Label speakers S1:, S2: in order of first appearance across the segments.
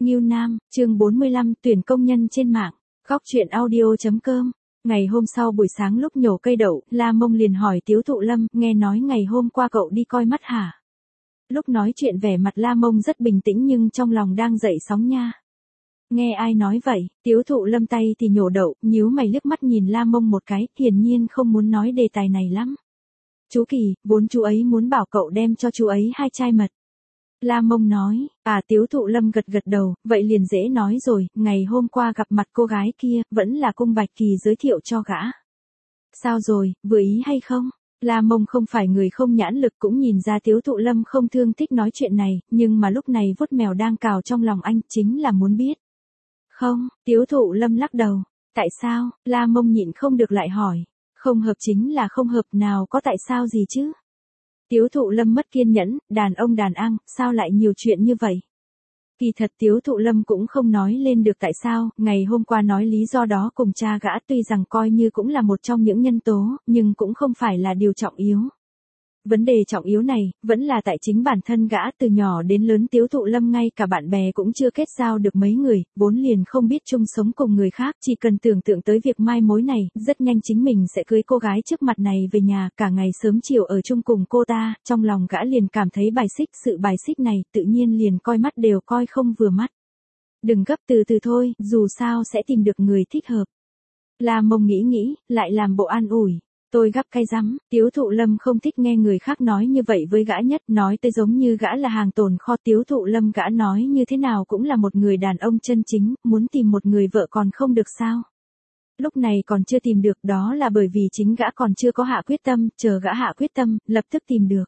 S1: Ngưu Nam, chương 45, tuyển công nhân trên mạng. Góc truyện audio.com. Ngày hôm sau buổi sáng lúc nhổ cây đậu, La Mông liền hỏi Tiếu Thụ Lâm, nghe nói ngày hôm qua cậu đi coi mắt hả? Lúc nói chuyện vẻ mặt La Mông rất bình tĩnh nhưng trong lòng đang dậy sóng nha. Nghe ai nói vậy? Tiếu Thụ Lâm tay thì nhổ đậu, nhíu mày liếc mắt nhìn La Mông một cái, hiển nhiên không muốn nói đề tài này lắm. Chú Kỳ, vốn chú ấy muốn bảo cậu đem cho chú ấy 2 chai mật. La Mông nói, Tiếu Thụ Lâm gật gật đầu, vậy liền dễ nói rồi, ngày hôm qua gặp mặt cô gái kia, vẫn là Cung Bạch Kỳ giới thiệu cho gã. Sao rồi, vừa ý hay không? La Mông không phải người không nhãn lực cũng nhìn ra Tiếu Thụ Lâm không thương thích nói chuyện này, nhưng mà lúc này vuốt mèo đang cào trong lòng anh chính là muốn biết. Không, Tiếu Thụ Lâm lắc đầu. Tại sao? La Mông nhịn không được lại hỏi. Không hợp chính là không hợp, nào có tại sao gì chứ? Tiếu Thụ Lâm mất kiên nhẫn, đàn ông đàn ăn, sao lại nhiều chuyện như vậy? Kỳ thật Tiếu Thụ Lâm cũng không nói lên được tại sao, ngày hôm qua nói lý do đó cùng cha gã tuy rằng coi như cũng là một trong những nhân tố, nhưng cũng không phải là điều trọng yếu. Vấn đề trọng yếu này, vẫn là tại chính bản thân gã từ nhỏ đến lớn. Tiếu Thụ Lâm ngay cả bạn bè cũng chưa kết giao được mấy người, vốn liền không biết chung sống cùng người khác, chỉ cần tưởng tượng tới việc mai mối này, rất nhanh chính mình sẽ cưới cô gái trước mặt này về nhà, cả ngày sớm chiều ở chung cùng cô ta, trong lòng gã liền cảm thấy bài xích, sự bài xích này, tự nhiên liền coi mắt đều coi không vừa mắt. Đừng gấp, từ từ thôi, dù sao sẽ tìm được người thích hợp. La Mông nghĩ, lại làm bộ an ủi. Tôi gắp cay rắm. Tiếu Thụ Lâm không thích nghe người khác nói như vậy với gã nhất, nói tới giống như gã là hàng tồn kho. Tiếu Thụ Lâm gã nói như thế nào cũng là một người đàn ông chân chính, muốn tìm một người vợ còn không được sao? Lúc này còn chưa tìm được, đó là bởi vì chính gã còn chưa có hạ quyết tâm, chờ gã hạ quyết tâm, lập tức tìm được.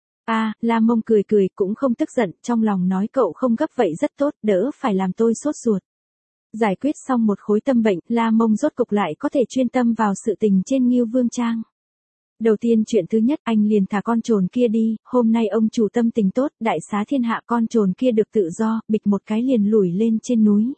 S1: La Mông cười cũng không tức giận, trong lòng nói cậu không gấp vậy rất tốt, đỡ phải làm tôi sốt ruột. Giải quyết xong một khối tâm bệnh, La Mông rốt cục lại có thể chuyên tâm vào sự tình trên Ngưu Vương Trang. Đầu tiên chuyện thứ nhất, anh liền thả con trồn kia đi, hôm nay ông chủ tâm tình tốt, đại xá thiên hạ, con trồn kia được tự do, bịch một cái liền lủi lên trên núi.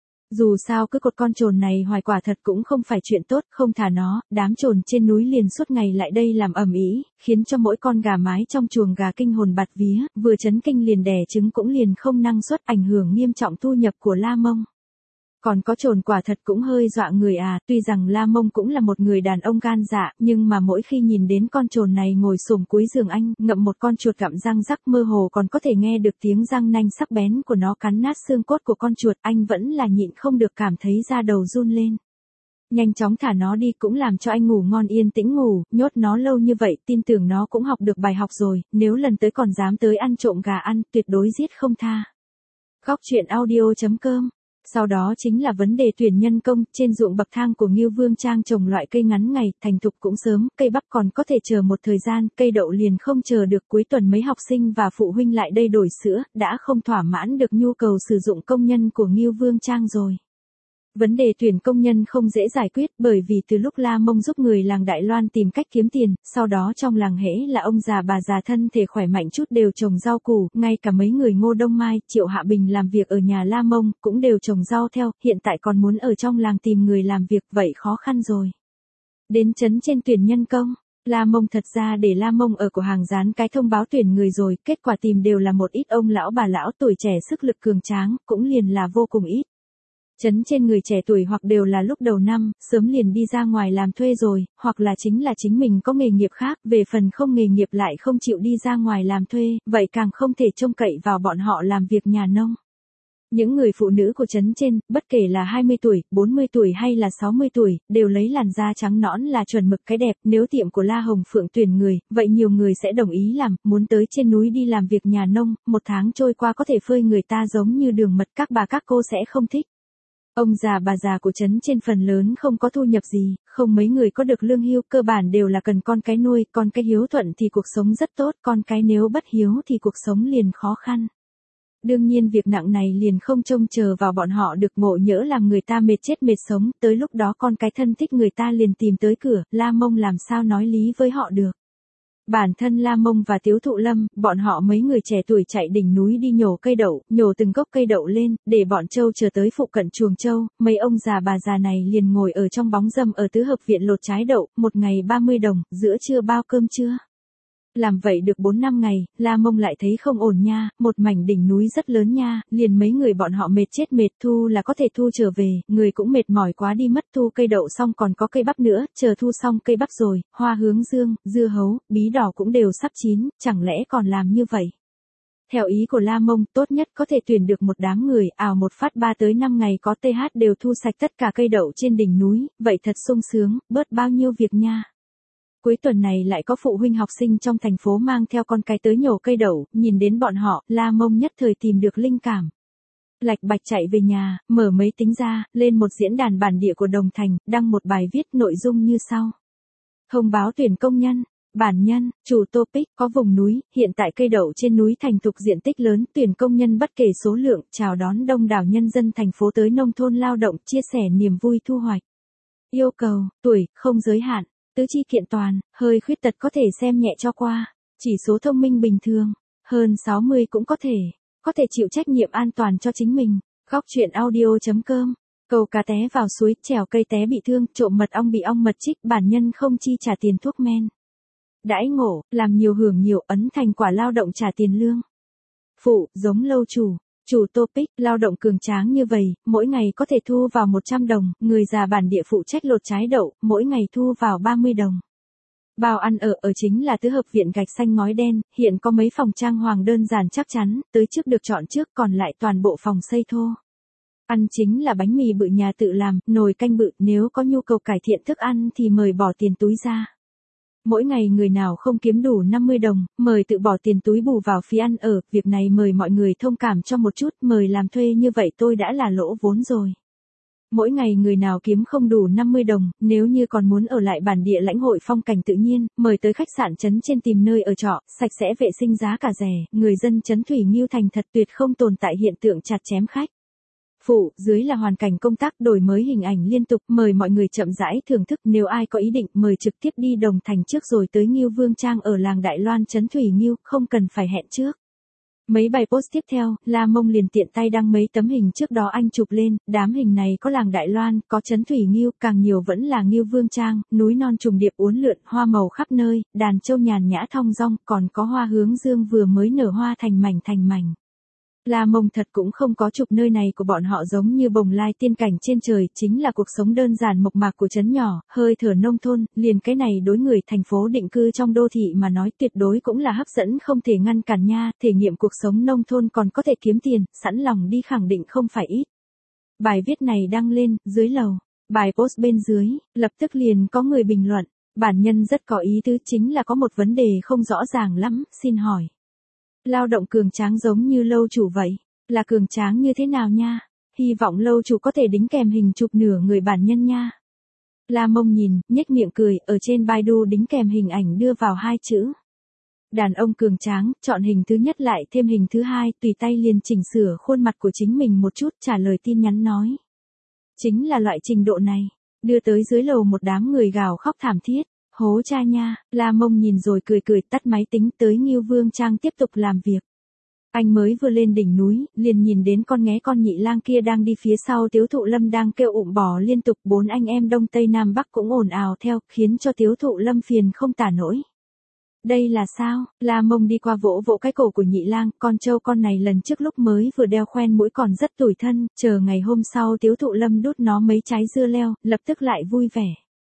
S1: Dù sao cứ cột con trồn này hoài quả thật cũng không phải chuyện tốt, không thả nó, đám trồn trên núi liền suốt ngày lại đây làm ầm ĩ, khiến cho mỗi con gà mái trong chuồng gà kinh hồn bạt vía, vừa chấn kinh liền đẻ trứng cũng liền không năng suất, ảnh hưởng nghiêm trọng thu nhập của La Mông. Còn có trồn quả thật cũng hơi dọa người tuy rằng La Mông cũng là một người đàn ông gan dạ, nhưng mà mỗi khi nhìn đến con trồn này ngồi xổm cuối giường anh, ngậm một con chuột gặm răng rắc, mơ hồ còn có thể nghe được tiếng răng nanh sắc bén của nó cắn nát xương cốt của con chuột, anh vẫn là nhịn không được cảm thấy da đầu run lên. Nhanh chóng thả nó đi cũng làm cho anh ngủ ngon yên tĩnh ngủ, nhốt nó lâu như vậy, tin tưởng nó cũng học được bài học rồi, nếu lần tới còn dám tới ăn trộm gà ăn, tuyệt đối giết không tha. Góc truyện audio.com. Sau đó chính là vấn đề tuyển nhân công, trên ruộng bậc thang của Ngưu Vương Trang trồng loại cây ngắn ngày, thành thục cũng sớm, cây bắp còn có thể chờ một thời gian, cây đậu liền không chờ được. Cuối tuần mấy học sinh và phụ huynh lại đây đổi sữa, đã không thỏa mãn được nhu cầu sử dụng công nhân của Ngưu Vương Trang rồi. Vấn đề tuyển công nhân không dễ giải quyết, bởi vì từ lúc La Mông giúp người làng Đại Loan tìm cách kiếm tiền, sau đó trong làng hễ là ông già bà già thân thể khỏe mạnh chút đều trồng rau củ, ngay cả mấy người Ngô Đông Mai, Triệu Hạ Bình làm việc ở nhà La Mông, cũng đều trồng rau theo, hiện tại còn muốn ở trong làng tìm người làm việc, vậy khó khăn rồi. Đến trấn trên tuyển nhân công. La Mông thật ra để La Mông ở cửa hàng dán cái thông báo tuyển người rồi, kết quả tìm đều là một ít ông lão bà lão tuổi trẻ sức lực cường tráng, cũng liền là vô cùng ít. Trấn trên người trẻ tuổi hoặc đều là lúc đầu năm, sớm liền đi ra ngoài làm thuê rồi, hoặc là chính mình có nghề nghiệp khác, về phần không nghề nghiệp lại không chịu đi ra ngoài làm thuê, vậy càng không thể trông cậy vào bọn họ làm việc nhà nông. Những người phụ nữ của trấn trên, bất kể là 20 tuổi, 40 tuổi hay là 60 tuổi, đều lấy làn da trắng nõn là chuẩn mực cái đẹp, nếu tiệm của La Hồng Phượng tuyển người, vậy nhiều người sẽ đồng ý làm, muốn tới trên núi đi làm việc nhà nông, một tháng trôi qua có thể phơi người ta giống như đường mật, các bà các cô sẽ không thích. Ông già bà già của trấn trên phần lớn không có thu nhập gì, không mấy người có được lương hưu, cơ bản đều là cần con cái nuôi, con cái hiếu thuận thì cuộc sống rất tốt, con cái nếu bất hiếu thì cuộc sống liền khó khăn. Đương nhiên việc nặng này liền không trông chờ vào bọn họ được, ngộ nhỡ làm người ta mệt chết mệt sống, tới lúc đó con cái thân thích người ta liền tìm tới cửa, La Mông làm sao nói lý với họ được. Bản thân La Mông và Tiếu Thụ Lâm, bọn họ mấy người trẻ tuổi chạy đỉnh núi đi nhổ cây đậu, nhổ từng gốc cây đậu lên, để bọn trâu chờ tới phụ cận chuồng trâu, mấy ông già bà già này liền ngồi ở trong bóng râm ở tứ hợp viện lột trái đậu, một ngày 30 đồng, giữa trưa bao cơm trưa. Làm vậy được 4 năm ngày, La Mông lại thấy không ổn nha, một mảnh đỉnh núi rất lớn nha, liền mấy người bọn họ mệt chết mệt, thu là có thể thu trở về, người cũng mệt mỏi quá đi mất, thu cây đậu xong còn có cây bắp nữa, chờ thu xong cây bắp rồi, hoa hướng dương, dưa hấu, bí đỏ cũng đều sắp chín, chẳng lẽ còn làm như vậy? Theo ý của La Mông, tốt nhất có thể tuyển được một đám người, ảo một phát 3 tới 5 ngày có TH đều thu sạch tất cả cây đậu trên đỉnh núi, vậy thật sung sướng, bớt bao nhiêu việc nha. Cuối tuần này lại có phụ huynh học sinh trong thành phố mang theo con cái tới nhổ cây đậu, nhìn đến bọn họ, La Mông nhất thời tìm được linh cảm. Lạch bạch chạy về nhà, mở máy tính ra, lên một diễn đàn bản địa của Đồng Thành, đăng một bài viết nội dung như sau. Thông báo tuyển công nhân. Bản nhân, chủ topic, có vùng núi, hiện tại cây đậu trên núi thành thục diện tích lớn, tuyển công nhân bất kể số lượng, chào đón đông đảo nhân dân thành phố tới nông thôn lao động, chia sẻ niềm vui thu hoạch. Yêu cầu, tuổi, không giới hạn, tứ chi kiện toàn, hơi khuyết tật có thể xem nhẹ cho qua, chỉ số thông minh bình thường, hơn 60 cũng có thể chịu trách nhiệm an toàn cho chính mình. Góc truyện audio.com. Câu cá té vào suối, trèo cây té bị thương, trộm mật ong bị ong mật trích, bản nhân không chi trả tiền thuốc men. Đãi ngộ, làm nhiều hưởng nhiều, ấn thành quả lao động trả tiền lương. Phụ, giống lâu chủ. Chủ topic, lao động cường tráng như vậy, mỗi ngày có thể thu vào 100 đồng, người già bản địa phụ trách lột trái đậu, mỗi ngày thu vào 30 đồng. Bao ăn ở chính là tứ hợp viện gạch xanh ngói đen, hiện có mấy phòng trang hoàng đơn giản chắc chắn, tới trước được chọn trước còn lại toàn bộ phòng xây thô. Ăn chính là bánh mì bự nhà tự làm, nồi canh bự, nếu có nhu cầu cải thiện thức ăn thì mời bỏ tiền túi ra. Mỗi ngày người nào không kiếm đủ 50 đồng, mời tự bỏ tiền túi bù vào phí ăn ở, việc này mời mọi người thông cảm cho một chút, mời làm thuê như vậy tôi đã là lỗ vốn rồi. Mỗi ngày người nào kiếm không đủ 50 đồng, nếu như còn muốn ở lại bản địa lãnh hội phong cảnh tự nhiên, mời tới khách sạn trấn trên tìm nơi ở trọ, sạch sẽ vệ sinh giá cả rẻ, người dân trấn Thủy Nghiêu thành thật tuyệt không tồn tại hiện tượng chặt chém khách. Phụ, dưới là hoàn cảnh công tác đổi mới hình ảnh liên tục, mời mọi người chậm rãi thưởng thức, nếu ai có ý định mời trực tiếp đi Đồng Thành trước rồi tới Nghiêu Vương Trang ở làng Đại Loan trấn Thủy Nghiêu, không cần phải hẹn trước. Mấy bài post tiếp theo, La Mông liền tiện tay đăng mấy tấm hình trước đó anh chụp lên, đám hình này có làng Đại Loan, có trấn Thủy Nghiêu, càng nhiều vẫn là Nghiêu Vương Trang, núi non trùng điệp uốn lượn, hoa màu khắp nơi, đàn châu nhàn nhã thong dong, còn có hoa hướng dương vừa mới nở hoa thành mảnh. La Mông thật cũng không có chụp nơi này của bọn họ giống như bồng lai tiên cảnh trên trời, chính là cuộc sống đơn giản mộc mạc của trấn nhỏ, hơi thở nông thôn, liền cái này đối người thành phố định cư trong đô thị mà nói tuyệt đối cũng là hấp dẫn không thể ngăn cản nha, thể nghiệm cuộc sống nông thôn còn có thể kiếm tiền, sẵn lòng đi khẳng định không phải ít. Bài viết này đăng lên, dưới lầu, bài post bên dưới, lập tức liền có người bình luận, bản nhân rất có ý tứ chính là có một vấn đề không rõ ràng lắm, xin hỏi. Lao động cường tráng giống như lâu chủ vậy, là cường tráng như thế nào nha? Hy vọng lâu chủ có thể đính kèm hình chụp nửa người bản nhân nha. La Mông nhìn, nhếch miệng cười, ở trên Baidu đính kèm hình ảnh đưa vào 2 chữ. Đàn ông cường tráng, chọn hình thứ nhất lại thêm hình thứ hai, tùy tay liền chỉnh sửa khuôn mặt của chính mình một chút, trả lời tin nhắn nói. Chính là loại trình độ này, đưa tới dưới lầu một đám người gào khóc thảm thiết. Hố cha nha, La Mông nhìn rồi cười tắt máy tính tới Nghiêu Vương Trang tiếp tục làm việc. Anh mới vừa lên đỉnh núi, liền nhìn đến con nghé con nhị lang kia đang đi phía sau Tiếu Thụ Lâm đang kêu bò liên tục, 4 anh em Đông Tây Nam Bắc cũng ồn ào theo, khiến cho Tiếu Thụ Lâm phiền không tả nổi. Đây là sao? La Mông đi qua vỗ cái cổ của nhị lang, con trâu con này lần trước lúc mới vừa đeo khoen mũi còn rất tủi thân, chờ ngày hôm sau Tiếu Thụ Lâm đút nó mấy trái dưa leo, lập tức lại vui vẻ.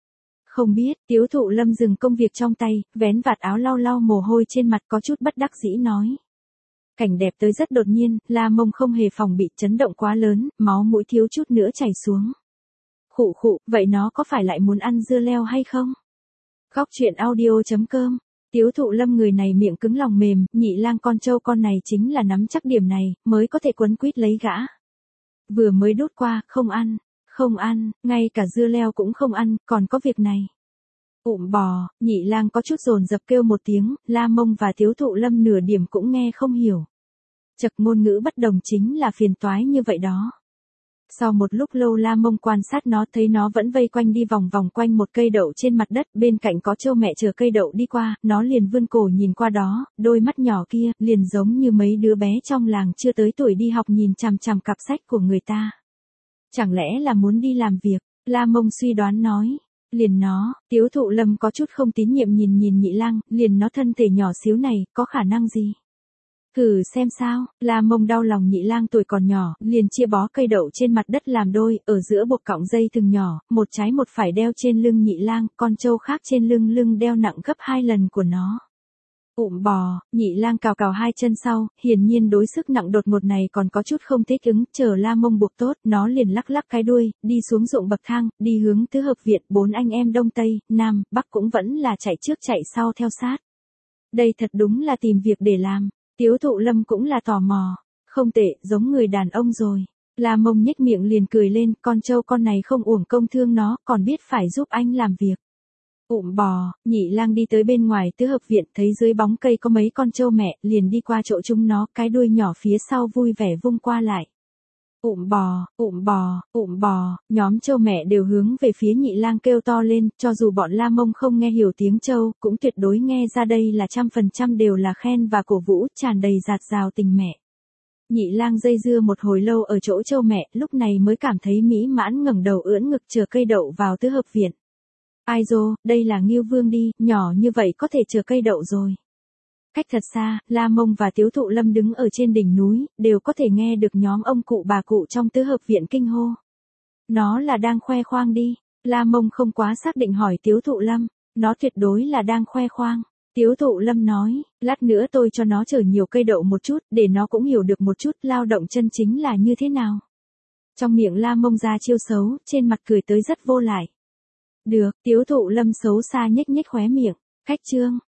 S1: Không biết, Tiếu Thụ Lâm dừng công việc trong tay, vén vạt áo lau mồ hôi trên mặt có chút bất đắc dĩ nói. Cảnh đẹp tới rất đột nhiên, La Mông không hề phòng bị chấn động quá lớn, máu mũi thiếu chút nữa chảy xuống. Khụ, vậy nó có phải lại muốn ăn dưa leo hay không? Góc truyện audio.com. Tiếu Thụ Lâm người này miệng cứng lòng mềm, nhị lang con trâu con này chính là nắm chắc điểm này, mới có thể quấn quýt lấy gã. Vừa mới đút qua, không ăn, ngay cả dưa leo cũng không ăn, còn có việc này. Bò, nhị lang có chút dồn dập kêu một tiếng, La Mông và Tiếu Thụ Lâm nửa điểm cũng nghe không hiểu. Chật ngôn ngữ bất đồng chính là phiền toái như vậy đó. Sau một lúc lâu La Mông quan sát nó thấy nó vẫn vây quanh đi vòng quanh một cây đậu trên mặt đất, bên cạnh có trâu mẹ chờ cây đậu đi qua, nó liền vươn cổ nhìn qua đó, đôi mắt nhỏ kia, liền giống như mấy đứa bé trong làng chưa tới tuổi đi học nhìn chằm cặp sách của người ta. Chẳng lẽ là muốn đi làm việc? La Mông suy đoán nói. Liền nó, Tiếu Thụ Lâm có chút không tín nhiệm nhìn Nhị Lang, liền nó thân thể nhỏ xíu này, có khả năng gì? Thử xem sao, La Mông đau lòng Nhị Lang tuổi còn nhỏ, liền chia bó cây đậu trên mặt đất làm đôi, ở giữa buộc cọng dây thừng nhỏ, một trái một phải đeo trên lưng Nhị Lang, con trâu khác trên lưng đeo nặng gấp 2 lần của nó. Bò, Nhị Lang cào cào hai chân sau, hiển nhiên đối sức nặng đột ngột này còn có chút không thích ứng, chờ La Mông buộc tốt, nó liền lắc lắc cái đuôi, đi xuống ruộng bậc thang, đi hướng tứ hợp viện, 4 anh em Đông Tây, Nam, Bắc cũng vẫn là chạy trước chạy sau theo sát. Đây thật đúng là tìm việc để làm, Tiếu Thụ Lâm cũng là tò mò, không tệ, giống người đàn ông rồi. La Mông nhếch miệng liền cười lên, con trâu con này không uổng công thương nó, còn biết phải giúp anh làm việc. Bò, Nhị Lang đi tới bên ngoài tứ hợp viện, thấy dưới bóng cây có mấy con trâu mẹ, liền đi qua chỗ chúng nó, cái đuôi nhỏ phía sau vui vẻ vung qua lại. Bò, nhóm trâu mẹ đều hướng về phía Nhị Lang kêu to lên, cho dù bọn La Mông không nghe hiểu tiếng trâu, cũng tuyệt đối nghe ra đây là 100% đều là khen và cổ vũ, tràn đầy dạt dào tình mẹ. Nhị Lang dây dưa một hồi lâu ở chỗ trâu mẹ, lúc này mới cảm thấy mỹ mãn ngẩng đầu ưỡn ngực chờ cây đậu vào tứ hợp viện. Ai dô, đây là Ngưu Vương đi, nhỏ như vậy có thể chờ cây đậu rồi. Cách thật xa, La Mông và Tiếu Thụ Lâm đứng ở trên đỉnh núi, đều có thể nghe được nhóm ông cụ bà cụ trong tứ hợp viện kinh hô. Nó là đang khoe khoang đi, La Mông không quá xác định hỏi Tiếu Thụ Lâm, nó tuyệt đối là đang khoe khoang. Tiếu Thụ Lâm nói, lát nữa tôi cho nó chở nhiều cây đậu một chút, để nó cũng hiểu được một chút lao động chân chính là như thế nào. Trong miệng La Mông ra chiêu xấu, trên mặt cười tới rất vô lại. Được, Tiếu Thụ Lâm xấu xa nhếch nhếch khóe miệng, khách trương.